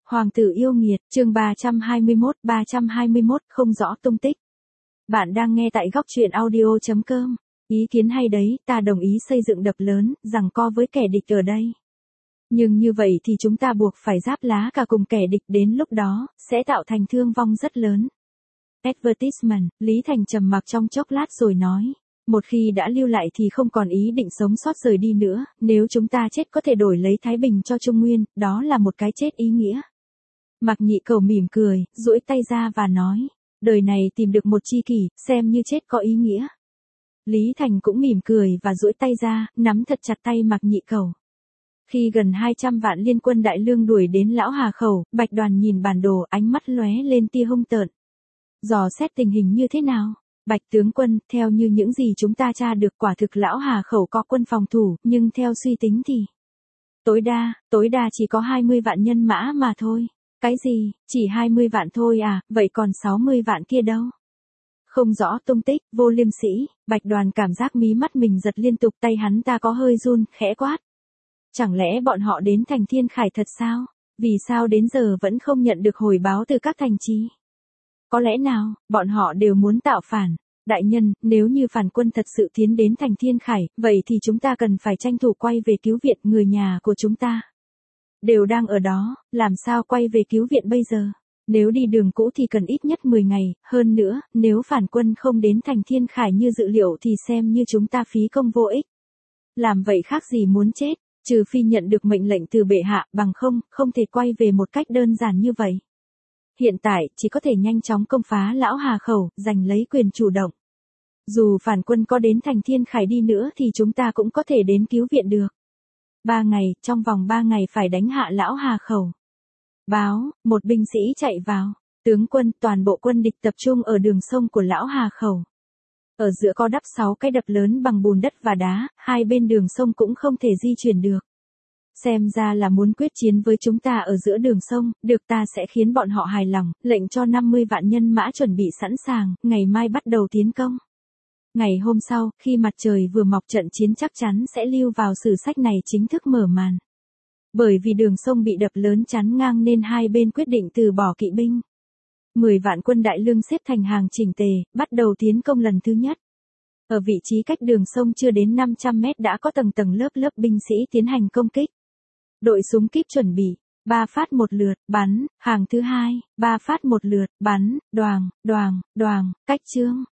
Hoàng tử yêu nghiệt, chương 321 không rõ tung tích. Bạn đang nghe tại góc truyện audio.com. Ý kiến hay đấy, ta đồng ý xây dựng đập lớn, giằng co với kẻ địch ở đây. Nhưng như vậy thì chúng ta buộc phải giáp lá cả cùng kẻ địch, đến lúc đó, sẽ tạo thành thương vong rất lớn. Advertisement, Lý Thành trầm mặc trong chốc lát rồi nói. Một khi đã lưu lại thì không còn ý định sống sót rời đi nữa, nếu chúng ta chết có thể đổi lấy Thái Bình cho Trung Nguyên, đó là một cái chết ý nghĩa. Mạc Nhị Cẩu mỉm cười, duỗi tay ra và nói, đời này tìm được một tri kỷ, xem như chết có ý nghĩa. Lý Thành cũng mỉm cười và duỗi tay ra, nắm thật chặt tay Mạc Nhị Cẩu. Khi gần 200 vạn liên quân Đại Lương đuổi đến Lão Hà Khẩu, Bạch Đoàn nhìn bản đồ, ánh mắt lóe lên tia hung tợn. Dò xét tình hình như thế nào? Bạch tướng quân, theo như những gì chúng ta tra được, quả thực Lão Hà Khẩu có quân phòng thủ, nhưng theo suy tính thì tối đa chỉ có 20 vạn nhân mã mà thôi. Cái gì, chỉ 20 vạn thôi à, vậy còn 60 vạn kia đâu? Không rõ tung tích, Vô Liêm Sĩ. Bạch Đoàn cảm giác mí mắt mình giật liên tục, tay hắn ta có hơi run, khẽ quát. Chẳng lẽ bọn họ đến thành Thiên Khải thật sao? Vì sao đến giờ vẫn không nhận được hồi báo từ các thành trì? Có lẽ nào, bọn họ đều muốn tạo phản. Đại nhân, nếu như phản quân thật sự tiến đến thành Thiên Khải, vậy thì chúng ta cần phải tranh thủ quay về cứu viện, người nhà của chúng ta đều đang ở đó, làm sao quay về cứu viện bây giờ? Nếu đi đường cũ thì cần ít nhất 10 ngày, hơn nữa, nếu phản quân không đến thành Thiên Khải như dự liệu thì xem như chúng ta phí công vô ích. Làm vậy khác gì muốn chết, trừ phi nhận được mệnh lệnh từ bệ hạ, bằng không thể quay về một cách đơn giản như vậy. Hiện tại, chỉ có thể nhanh chóng công phá Lão Hà Khẩu, giành lấy quyền chủ động. Dù phản quân có đến thành Thiên Khải đi nữa thì chúng ta cũng có thể đến cứu viện được. 3 ngày, trong vòng 3 ngày phải đánh hạ Lão Hà Khẩu. Báo, một binh sĩ chạy vào. Tướng quân, toàn bộ quân địch tập trung ở đường sông của Lão Hà Khẩu. Ở giữa có đắp 6 cái đập lớn bằng bùn đất và đá, hai bên đường sông cũng không thể di chuyển được. Xem ra là muốn quyết chiến với chúng ta ở giữa đường sông, được, ta sẽ khiến bọn họ hài lòng, lệnh cho 50 vạn nhân mã chuẩn bị sẵn sàng, ngày mai bắt đầu tiến công. Ngày hôm sau, khi mặt trời vừa mọc, trận chiến chắc chắn sẽ lưu vào sử sách này chính thức mở màn. Bởi vì đường sông bị đập lớn chắn ngang nên hai bên quyết định từ bỏ kỵ binh. 10 vạn quân Đại Lương xếp thành hàng chỉnh tề, bắt đầu tiến công lần thứ nhất. Ở vị trí cách đường sông chưa đến 500 mét đã có tầng tầng lớp lớp binh sĩ tiến hành công kích. Đội súng kíp chuẩn bị, 3 phát một lượt, bắn, hàng thứ hai, 3 phát một lượt, bắn, đoàng, cách chương.